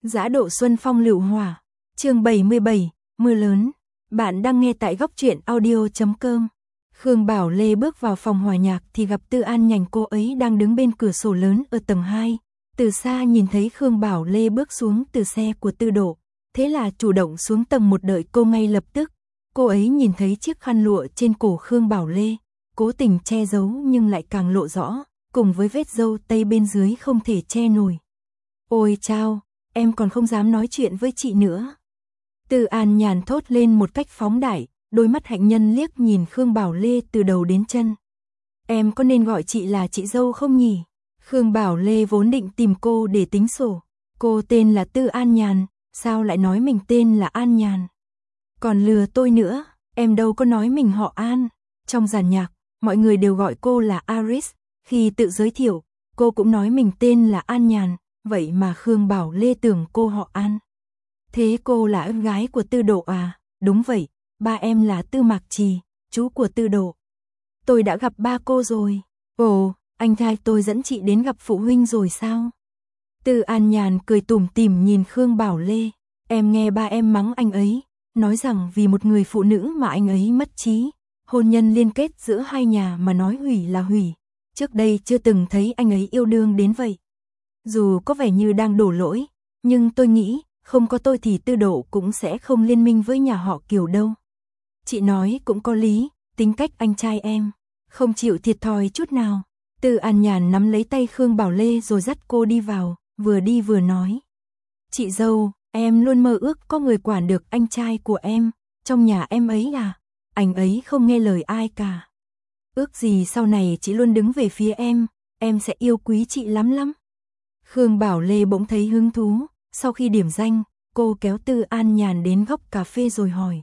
Dã độ xuân phong lựu hỏa. Chương 77, mưa lớn. Bạn đang nghe tại góc truyện audio.com. Khương Bảo Lê bước vào phòng hòa nhạc thì gặp Tư An Nhành, cô ấy đang đứng bên cửa sổ lớn ở tầng 2. Từ xa nhìn thấy Khương Bảo Lê bước xuống từ xe của Tư Độ, thế là chủ động xuống tầng 1 đợi cô ngay lập tức. Cô ấy nhìn thấy chiếc khăn lụa trên cổ Khương Bảo Lê, cố tình che giấu nhưng lại càng lộ rõ, cùng với vết râu tây bên dưới không thể che nổi. Ôi chao, em còn không dám nói chuyện với chị nữa. Tư An Nhàn thốt lên một cách phóng đại, đôi mắt hạnh nhân liếc nhìn Khương Bảo Lê từ đầu đến chân. Em có nên gọi chị là chị dâu không nhỉ? Khương Bảo Lê vốn định tìm cô để tính sổ. Cô tên là Tư An Nhàn, sao lại nói mình tên là An Nhàn? Còn lừa tôi nữa, em đâu có nói mình họ An. Trong dàn nhạc, mọi người đều gọi cô là Aris. Khi tự giới thiệu, cô cũng nói mình tên là An Nhàn, vậy mà Khương Bảo Lê tưởng cô họ An. Thế cô là em gái của Tư Độ à? Đúng vậy, ba em là Tư Mạc Trì, chú của Tư Độ. Tôi đã gặp ba cô rồi. Ồ, anh trai tôi dẫn chị đến gặp phụ huynh rồi sao? Tư An Nhàn cười tủm tỉm nhìn Khương Bảo Lê. Em nghe ba em mắng anh ấy, nói rằng vì một người phụ nữ mà anh ấy mất trí. Hôn nhân liên kết giữa hai nhà mà nói hủy là hủy. Trước đây chưa từng thấy anh ấy yêu đương đến vậy. Dù có vẻ như đang đổ lỗi, nhưng tôi nghĩ, không có tôi thì Tư Độ cũng sẽ không liên minh với nhà họ Kiều đâu. Chị nói cũng có lý, tính cách anh trai em, không chịu thiệt thòi chút nào. Tư An Nhàn nắm lấy tay Khương Bảo Lê rồi dắt cô đi vào, vừa đi vừa nói. Chị dâu, em luôn mơ ước có người quản được anh trai của em, trong nhà em ấy à, anh ấy không nghe lời ai cả. Ước gì sau này chị luôn đứng về phía em sẽ yêu quý chị lắm lắm. Khương Bảo Lê bỗng thấy hứng thú, sau khi điểm danh, cô kéo Tư An Nhàn đến góc cà phê rồi hỏi.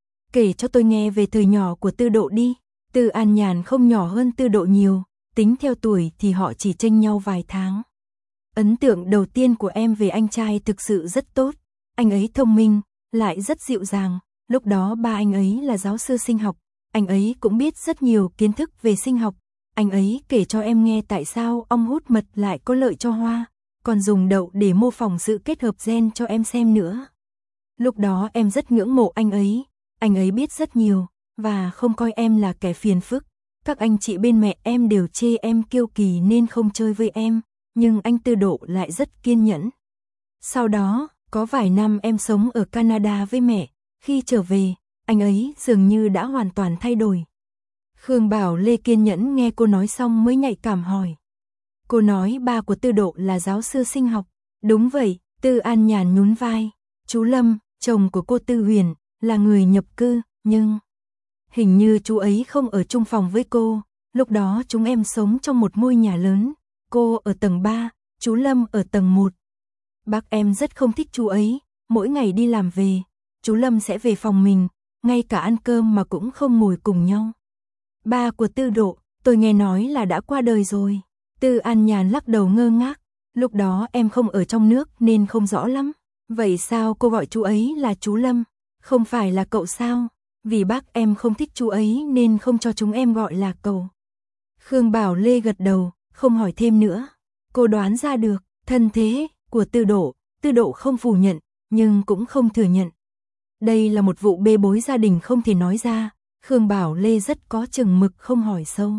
Kể cho tôi nghe về thời nhỏ của Tư Độ đi. Tư An Nhàn không nhỏ hơn Tư Độ nhiều, tính theo tuổi thì họ chỉ chênh nhau vài tháng. Ấn tượng đầu tiên của em về anh trai thực sự rất tốt, anh ấy thông minh, lại rất dịu dàng, lúc đó ba anh ấy là giáo sư sinh học, anh ấy cũng biết rất nhiều kiến thức về sinh học, anh ấy kể cho em nghe tại sao ong hút mật lại có lợi cho hoa, còn dùng đậu để mô phỏng sự kết hợp gen cho em xem nữa. Lúc đó em rất ngưỡng mộ anh ấy biết rất nhiều, và không coi em là kẻ phiền phức. Các anh chị bên mẹ em đều chê em kiêu kỳ nên không chơi với em, nhưng anh Tư Độ lại rất kiên nhẫn. Sau đó, có vài năm em sống ở Canada với mẹ, khi trở về, anh ấy dường như đã hoàn toàn thay đổi. Khương Bảo Lê kiên nhẫn nghe cô nói xong mới nhạy cảm hỏi. Cô nói ba của Tư Độ là giáo sư sinh học. Đúng vậy, Tư An Nhàn nhún vai. Chú Lâm, chồng của cô Tư Huyền, là người nhập cư, nhưng hình như chú ấy không ở chung phòng với cô. Lúc đó chúng em sống trong một ngôi nhà lớn, cô ở tầng 3, chú Lâm ở tầng 1. Bác em rất không thích chú ấy, mỗi ngày đi làm về, chú Lâm sẽ về phòng mình, ngay cả ăn cơm mà cũng không ngồi cùng nhau. Ba của Tư Độ, tôi nghe nói là đã qua đời rồi. Tư An Nhàn lắc đầu ngơ ngác, lúc đó em không ở trong nước nên không rõ lắm. Vậy sao cô gọi chú ấy là chú Lâm, không phải là cậu sao? Vì bác em không thích chú ấy nên không cho chúng em gọi là cậu. Khương Bảo Lê gật đầu, không hỏi thêm nữa. Cô đoán ra được, thân thế của Tư Độ không phủ nhận, nhưng cũng không thừa nhận. Đây là một vụ bê bối gia đình không thể nói ra, Khương Bảo Lê rất có chừng mực không hỏi sâu.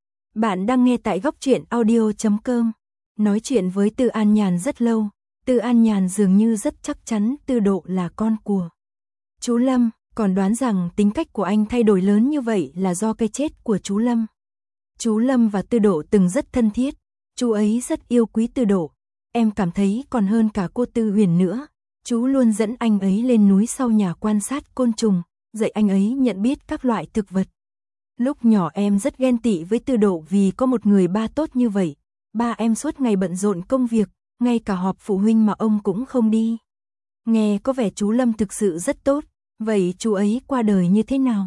Bạn đang nghe tại góc truyện audio.com. Nói chuyện với Tư An Nhàn rất lâu, Tư An Nhàn dường như rất chắc chắn Tư Độ là con của chú Lâm, còn đoán rằng tính cách của anh thay đổi lớn như vậy là do cái chết của chú Lâm. Chú Lâm và Tư Độ từng rất thân thiết, chú ấy rất yêu quý Tư Độ, em cảm thấy còn hơn cả cô Tư Huyền nữa. Chú luôn dẫn anh ấy lên núi sau nhà quan sát côn trùng, dạy anh ấy nhận biết các loại thực vật. Lúc nhỏ em rất ghen tị với Tư Độ vì có một người ba tốt như vậy. Ba em suốt ngày bận rộn công việc, ngay cả họp phụ huynh mà ông cũng không đi. Nghe có vẻ chú Lâm thực sự rất tốt, vậy chú ấy qua đời như thế nào?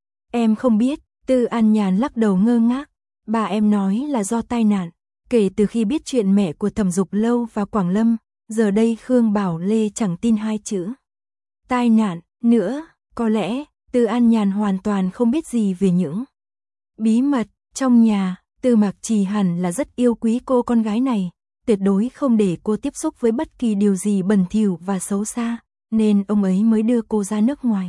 Em không biết, Tư An Nhàn lắc đầu ngơ ngác. Bà em nói là do tai nạn. Kể từ khi biết chuyện mẹ của Thẩm Dục Lâu và Quảng Lâm, giờ đây Khương Bảo Lê chẳng tin hai chữ tai nạn nữa. Có lẽ Tư An Nhàn hoàn toàn không biết gì về những bí mật trong nhà. Tư Mạc Trì hẳn là rất yêu quý cô con gái này, tuyệt đối không để cô tiếp xúc với bất kỳ điều gì bẩn thỉu và xấu xa, nên ông ấy mới đưa cô ra nước ngoài.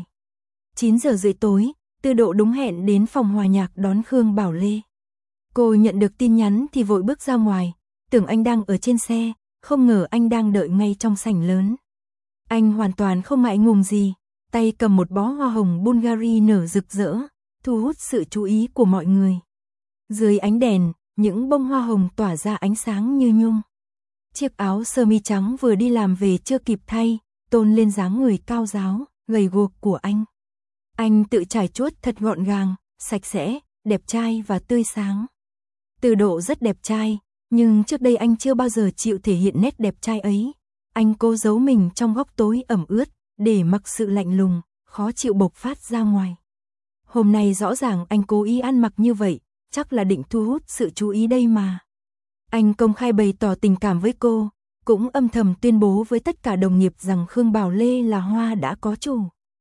9 giờ rưỡi tối, Tư Độ đúng hẹn đến phòng hòa nhạc đón Khương Bảo Lê. Cô nhận được tin nhắn thì vội bước ra ngoài, tưởng anh đang ở trên xe, không ngờ anh đang đợi ngay trong sảnh lớn. Anh hoàn toàn không ngại ngùng gì, tay cầm một bó hoa hồng Bulgari nở rực rỡ, thu hút sự chú ý của mọi người. Dưới ánh đèn, những bông hoa hồng tỏa ra ánh sáng như nhung. Chiếc áo sơ mi trắng vừa đi làm về chưa kịp thay, tôn lên dáng người cao ráo, gầy guộc của anh. Anh tự trải chuốt thật gọn gàng, sạch sẽ, đẹp trai và tươi sáng. Tư Độ rất đẹp trai, nhưng trước đây anh chưa bao giờ chịu thể hiện nét đẹp trai ấy. Anh cố giấu mình trong góc tối ẩm ướt, để mặc sự lạnh lùng, khó chịu bộc phát ra ngoài. Hôm nay rõ ràng anh cố ý ăn mặc như vậy, chắc là định thu hút sự chú ý đây mà. Anh công khai bày tỏ tình cảm với cô, cũng âm thầm tuyên bố với tất cả đồng nghiệp rằng Khương Bảo Lê là hoa đã có chủ.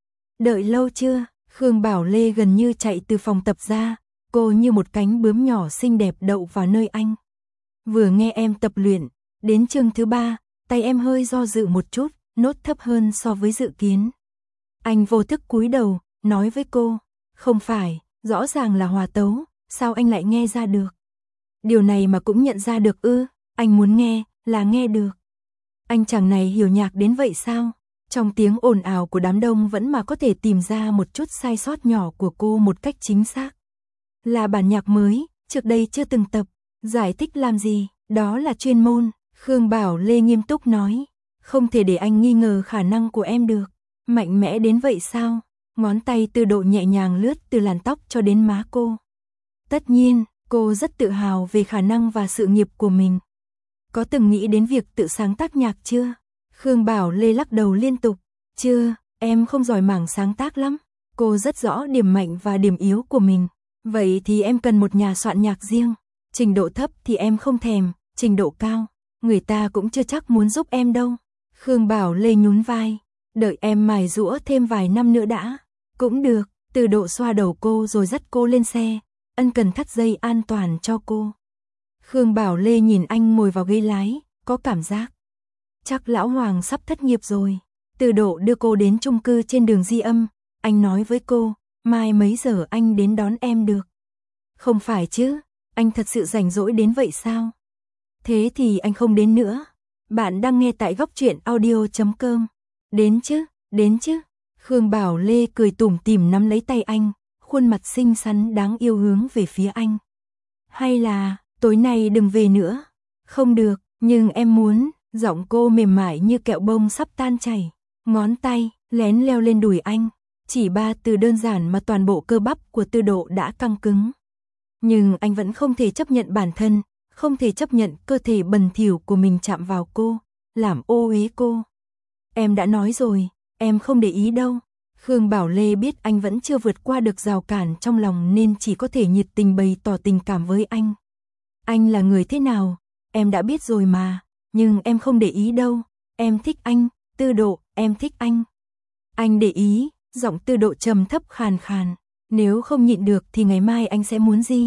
Đợi lâu chưa? Khương Bảo Lê gần như chạy từ phòng tập ra, cô như một cánh bướm nhỏ xinh đẹp đậu vào nơi anh. Vừa nghe em tập luyện, đến chương thứ 3, tay em hơi do dự một chút, nốt thấp hơn so với dự kiến. Anh vô thức cúi đầu, nói với cô, không phải, rõ ràng là hòa tấu, sao anh lại nghe ra được? Điều này mà cũng nhận ra được ư? Anh muốn nghe, là nghe được. Anh chàng này hiểu nhạc đến vậy sao? Trong tiếng ồn ào của đám đông vẫn mà có thể tìm ra một chút sai sót nhỏ của cô một cách chính xác. Là bản nhạc mới, trước đây chưa từng tập, giải thích làm gì, đó là chuyên môn. Khương Bảo Lê nghiêm túc nói, không thể để anh nghi ngờ khả năng của em được. Mạnh mẽ đến vậy sao? Ngón tay Tư Độ nhẹ nhàng lướt từ làn tóc cho đến má cô. Tất nhiên, cô rất tự hào về khả năng và sự nghiệp của mình. Có từng nghĩ đến việc tự sáng tác nhạc chưa? Khương Bảo Lê lắc đầu liên tục. Chưa, em không giỏi mảng sáng tác lắm. Cô rất rõ điểm mạnh và điểm yếu của mình. Vậy thì em cần một nhà soạn nhạc riêng. Trình độ thấp thì em không thèm, trình độ cao, người ta cũng chưa chắc muốn giúp em đâu. Khương Bảo Lê nhún vai. Đợi em mài giũa thêm vài năm nữa đã. Cũng được. Tư Độ xoa đầu cô rồi dắt cô lên xe, ân cần thắt dây an toàn cho cô. Khương Bảo Lê nhìn anh ngồi vào ghế lái, có cảm giác chắc lão Hoàng sắp thất nghiệp rồi. Tư Độ đưa cô đến chung cư trên đường Di Âm, anh nói với cô, mai mấy giờ anh đến đón em được? Không phải chứ, anh thật sự rảnh rỗi đến vậy sao? Thế thì anh không đến nữa. Bạn đang nghe tại góc truyện audio.com. Đến chứ, đến chứ. Khương Bảo Lê cười tủm tỉm nắm lấy tay anh, khuôn mặt xinh xắn đáng yêu hướng về phía anh. Hay là, tối nay đừng về nữa. Không được, nhưng em muốn. Giọng cô mềm mại như kẹo bông sắp tan chảy. Ngón tay, lén leo lên đùi anh. Chỉ 3 từ đơn giản mà toàn bộ cơ bắp của Tư Độ đã căng cứng. Nhưng anh vẫn không thể chấp nhận bản thân, không thể chấp nhận cơ thể bẩn thỉu của mình chạm vào cô, làm ô uế cô. Em đã nói rồi, em không để ý đâu. Khương Bảo Lê biết anh vẫn chưa vượt qua được rào cản trong lòng nên chỉ có thể nhiệt tình bày tỏ tình cảm với anh. Anh là người thế nào, em đã biết rồi mà, nhưng em không để ý đâu. Em thích anh, Tư Độ, em thích anh. Anh để ý, giọng Tư Độ trầm thấp khàn khàn. Nếu không nhịn được thì ngày mai anh sẽ muốn gì?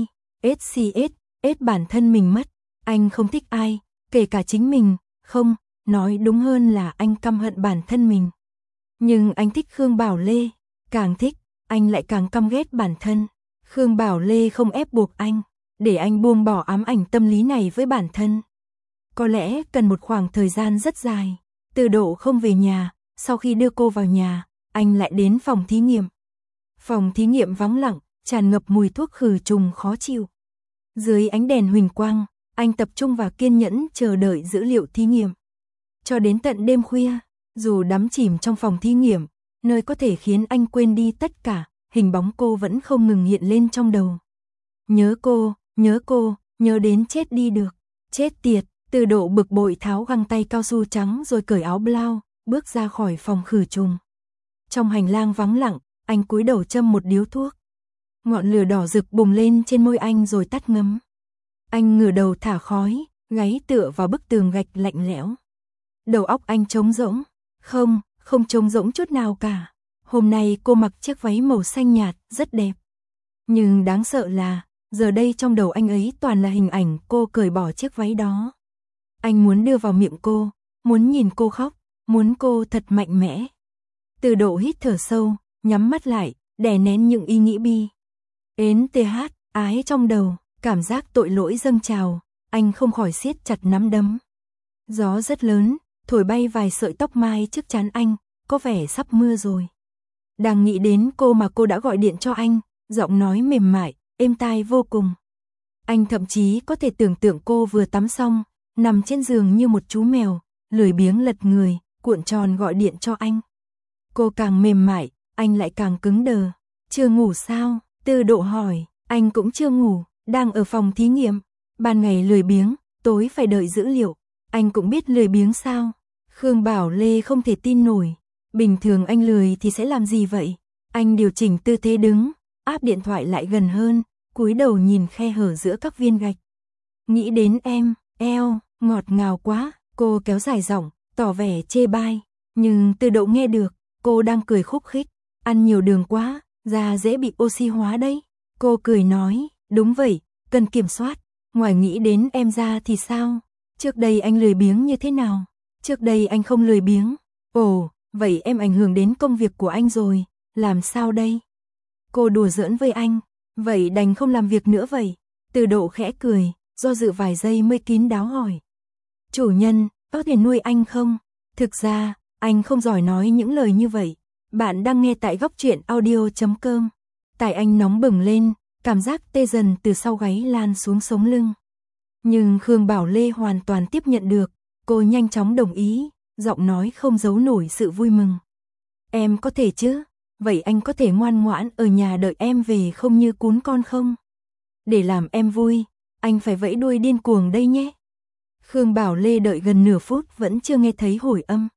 Ết bản thân mình mất. Anh không thích ai, kể cả chính mình. Không, nói đúng hơn là anh căm hận bản thân mình. Nhưng anh thích Khương Bảo Lê. Càng thích, anh lại càng căm ghét bản thân. Khương Bảo Lê không ép buộc anh, để anh buông bỏ ám ảnh tâm lý này với bản thân. Có lẽ cần một khoảng thời gian rất dài. Tư Độ không về nhà, sau khi đưa cô vào nhà, anh lại đến phòng thí nghiệm. Phòng thí nghiệm vắng lặng, tràn ngập mùi thuốc khử trùng khó chịu. Dưới ánh đèn huỳnh quang, anh tập trung và kiên nhẫn chờ đợi dữ liệu thí nghiệm. Cho đến tận đêm khuya, dù đắm chìm trong phòng thí nghiệm, nơi có thể khiến anh quên đi tất cả, hình bóng cô vẫn không ngừng hiện lên trong đầu. Nhớ cô, nhớ đến chết đi được. Chết tiệt, Tư Độ bực bội tháo găng tay cao su trắng rồi cởi áo blau, bước ra khỏi phòng khử trùng. Trong hành lang vắng lặng, anh cúi đầu châm một điếu thuốc. Ngọn lửa đỏ rực bùng lên trên môi anh rồi tắt ngấm. Anh ngửa đầu thả khói, gáy tựa vào bức tường gạch lạnh lẽo. Đầu óc anh trống rỗng. Không trống rỗng chút nào cả. Hôm nay cô mặc chiếc váy màu xanh nhạt, rất đẹp. Nhưng đáng sợ là, giờ đây trong đầu anh ấy toàn là hình ảnh cô cởi bỏ chiếc váy đó. Anh muốn đưa vào miệng cô, muốn nhìn cô khóc, muốn cô thật mạnh mẽ. Từ Độ hít thở sâu, nhắm mắt lại, đè nén những ý nghĩ bi. Ái trong đầu, cảm giác tội lỗi dâng trào, anh không khỏi siết chặt nắm đấm. Gió rất lớn, thổi bay vài sợi tóc mai trước trán anh, có vẻ sắp mưa rồi. Đang nghĩ đến cô mà cô đã gọi điện cho anh, giọng nói mềm mại, êm tai vô cùng. Anh thậm chí có thể tưởng tượng cô vừa tắm xong, nằm trên giường như một chú mèo, lười biếng lật người, cuộn tròn gọi điện cho anh. Cô càng mềm mại, anh lại càng cứng đờ. Chưa ngủ sao? Từ Độ hỏi. Anh cũng chưa ngủ, đang ở phòng thí nghiệm. Ban ngày lười biếng, tối phải đợi dữ liệu. Anh cũng biết lười biếng sao? Khương Bảo Lê không thể tin nổi. Bình thường anh lười thì sẽ làm gì vậy? Anh điều chỉnh tư thế đứng, áp điện thoại lại gần hơn, cúi đầu nhìn khe hở giữa các viên gạch. Nghĩ đến em, eo, ngọt ngào quá, cô kéo dài giọng, tỏ vẻ chê bai. Nhưng Từ Độ nghe được, cô đang cười khúc khích. Ăn nhiều đường quá, da dễ bị oxy hóa đấy. Cô cười nói, đúng vậy, cần kiểm soát. Ngoài nghĩ đến em ra thì sao? Trước đây anh lười biếng như thế nào? Trước đây anh không lười biếng. Ồ, vậy em ảnh hưởng đến công việc của anh rồi, làm sao đây? Cô đùa giỡn với anh, vậy đành không làm việc nữa vậy. Từ Độ khẽ cười, do dự vài giây mới kín đáo hỏi. Chủ nhân, có thể nuôi anh không? Thực ra, anh không giỏi nói những lời như vậy. Bạn đang nghe tại góc truyện audio.com. Tai anh nóng bừng lên, cảm giác tê dần từ sau gáy lan xuống sống lưng. Nhưng Khương Bảo Lê hoàn toàn tiếp nhận được, cô nhanh chóng đồng ý, giọng nói không giấu nổi sự vui mừng. Em có thể chứ? Vậy anh có thể ngoan ngoãn ở nhà đợi em về không như cún con không? Để làm em vui, anh phải vẫy đuôi điên cuồng đây nhé. Khương Bảo Lê đợi gần nửa phút vẫn chưa nghe thấy hồi âm.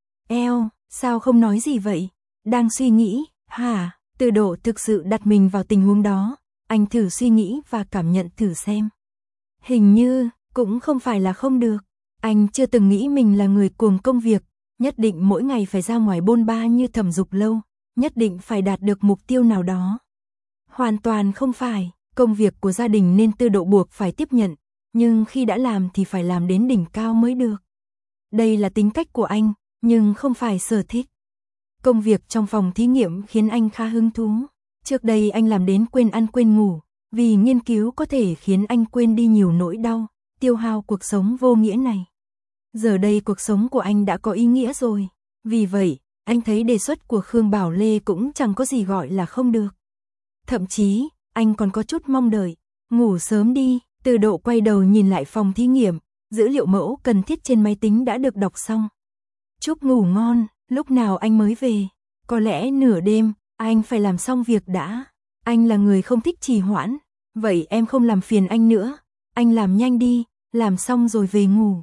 Eo, sao không nói gì vậy? Đang suy nghĩ, hả? Từ Độ thực sự đặt mình vào tình huống đó, anh thử suy nghĩ và cảm nhận thử xem. Hình như, cũng không phải là không được. Anh chưa từng nghĩ mình là người cuồng công việc, nhất định mỗi ngày phải ra ngoài bôn ba như Thẩm Dục Lâu, nhất định phải đạt được mục tiêu nào đó. Hoàn toàn không phải, công việc của gia đình nên Từ Độ buộc phải tiếp nhận, nhưng khi đã làm thì phải làm đến đỉnh cao mới được. Đây là tính cách của anh, nhưng không phải sở thích. Công việc trong phòng thí nghiệm khiến anh khá hứng thú. Trước đây anh làm đến quên ăn quên ngủ, vì nghiên cứu có thể khiến anh quên đi nhiều nỗi đau, tiêu hao cuộc sống vô nghĩa này. Giờ đây cuộc sống của anh đã có ý nghĩa rồi. Vì vậy, anh thấy đề xuất của Khương Bảo Lê cũng chẳng có gì gọi là không được. Thậm chí, anh còn có chút mong đợi. Ngủ sớm đi. Từ Độ quay đầu nhìn lại phòng thí nghiệm, dữ liệu mẫu cần thiết trên máy tính đã được đọc xong. Chúc ngủ ngon. Lúc nào anh mới về? Có lẽ nửa đêm, anh phải làm xong việc đã. Anh là người không thích trì hoãn. Vậy em không làm phiền anh nữa. Anh làm nhanh đi, làm xong rồi về ngủ.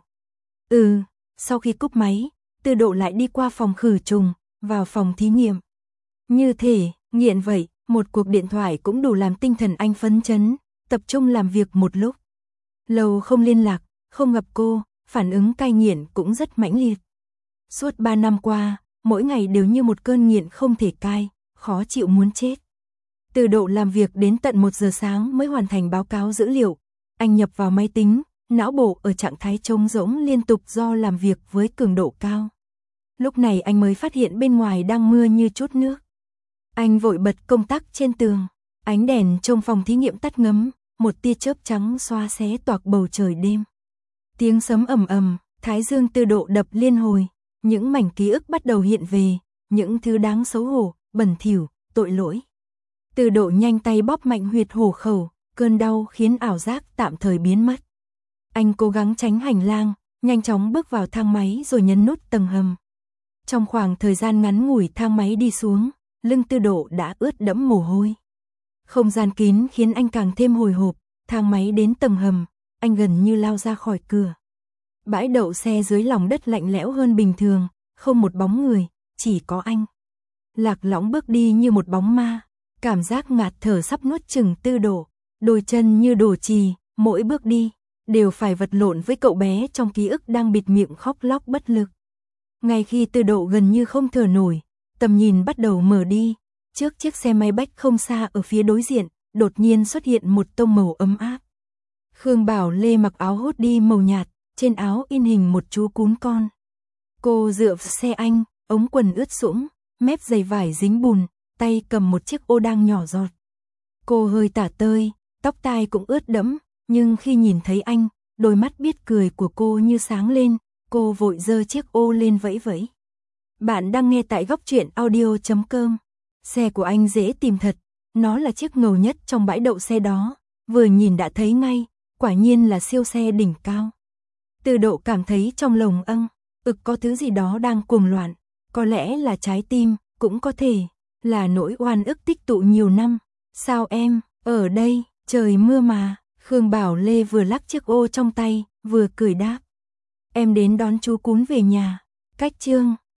Sau khi cúp máy, Từ Độ lại đi qua phòng khử trùng, vào phòng thí nghiệm. Như thể, nghiện vậy, một cuộc điện thoại cũng đủ làm tinh thần anh phấn chấn, tập trung làm việc một lúc. Lâu không liên lạc, không gặp cô, phản ứng cai nghiện cũng rất mãnh liệt. Suốt 3 năm qua, mỗi ngày đều như một cơn nghiện không thể cai, khó chịu muốn chết. Từ Độ làm việc đến tận 1 giờ sáng mới hoàn thành báo cáo dữ liệu. Anh nhập vào máy tính, não bộ ở trạng thái trống rỗng liên tục do làm việc với cường độ cao. Lúc này anh mới phát hiện bên ngoài đang mưa như chút nước. Anh vội bật công tắc trên tường, ánh đèn trong phòng thí nghiệm tắt ngấm, một tia chớp trắng xoa xé toạc bầu trời đêm. Tiếng sấm ầm ầm, thái dương Từ Độ đập liên hồi. Những mảnh ký ức bắt đầu hiện về, những thứ đáng xấu hổ, bẩn thỉu, tội lỗi. Từ Độ nhanh tay bóp mạnh huyệt hổ khẩu, cơn đau khiến ảo giác tạm thời biến mất. Anh cố gắng tránh hành lang, nhanh chóng bước vào thang máy rồi nhấn nút tầng hầm. Trong khoảng thời gian ngắn ngủi thang máy đi xuống, lưng Từ Độ đã ướt đẫm mồ hôi. Không gian kín khiến anh càng thêm hồi hộp, thang máy đến tầng hầm, anh gần như lao ra khỏi cửa. Bãi đậu xe dưới lòng đất lạnh lẽo hơn bình thường, không một bóng người, chỉ có anh. Lạc Lõng bước đi như một bóng ma, cảm giác ngạt thở sắp nuốt chửng Từ Độ, đôi chân như đổ chì, mỗi bước đi đều phải vật lộn với cậu bé trong ký ức đang bịt miệng khóc lóc bất lực. Ngay khi Từ Độ gần như không thở nổi, tầm nhìn bắt đầu mở đi, trước chiếc xe máy bách không xa ở phía đối diện, đột nhiên xuất hiện một tông màu ấm áp. Khương Bảo Lê mặc áo hoodie màu nhạt, trên áo in hình một chú cún con. Cô dựa vào xe anh, ống quần ướt sũng, mép giày vải dính bùn, tay cầm một chiếc ô đang nhỏ giọt. Cô hơi tả tơi, tóc tai cũng ướt đẫm, nhưng khi nhìn thấy anh, đôi mắt biết cười của cô như sáng lên, cô vội giơ chiếc ô lên vẫy vẫy. Bạn đang nghe tại Góc Truyện Audio.com. Xe của anh dễ tìm thật, nó là chiếc ngầu nhất trong bãi đậu xe đó, vừa nhìn đã thấy ngay, quả nhiên là siêu xe đỉnh cao. Từ Độ cảm thấy trong lồng có thứ gì đó đang cuồng loạn, có lẽ là trái tim, cũng có thể là nỗi oan ức tích tụ nhiều năm. Sao em, ở đây, trời mưa mà, Khương Bảo Lê vừa lắc chiếc ô trong tay, vừa cười đáp. Em đến đón chú cún về nhà, cách Chương